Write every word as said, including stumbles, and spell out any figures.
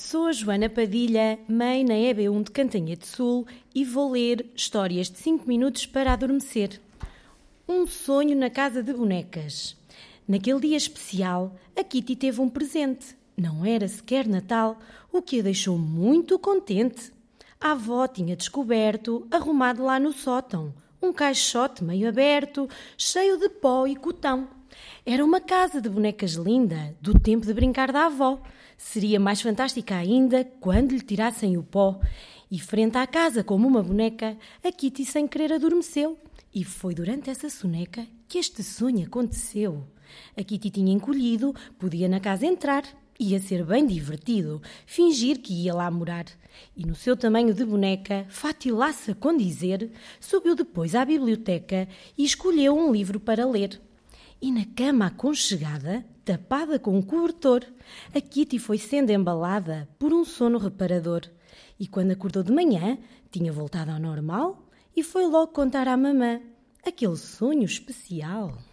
Sou a Joana Padilha, mãe na E B um de Cantanhede Sul e vou ler histórias de cinco minutos para adormecer. Um sonho na casa de bonecas. Naquele dia especial, a Kitty teve um presente. Não era sequer Natal, o que a deixou muito contente. A avó tinha descoberto, arrumado lá no sótão, um caixote meio aberto, cheio de pó e cotão. Era uma casa de bonecas linda, do tempo de brincar da avó. Seria mais fantástica ainda quando lhe tirassem o pó. E frente à casa, como uma boneca, a Kitty sem querer adormeceu. E foi durante essa soneca que este sonho aconteceu. A Kitty tinha encolhido, podia na casa entrar. Ia ser bem divertido, fingir que ia lá morar. E no seu tamanho de boneca, fatilasse a condizer, subiu depois à biblioteca e escolheu um livro para ler. E na cama aconchegada, tapada com um cobertor, a Kitty foi sendo embalada por um sono reparador. E quando acordou de manhã, tinha voltado ao normal e foi logo contar à mamã aquele sonho especial.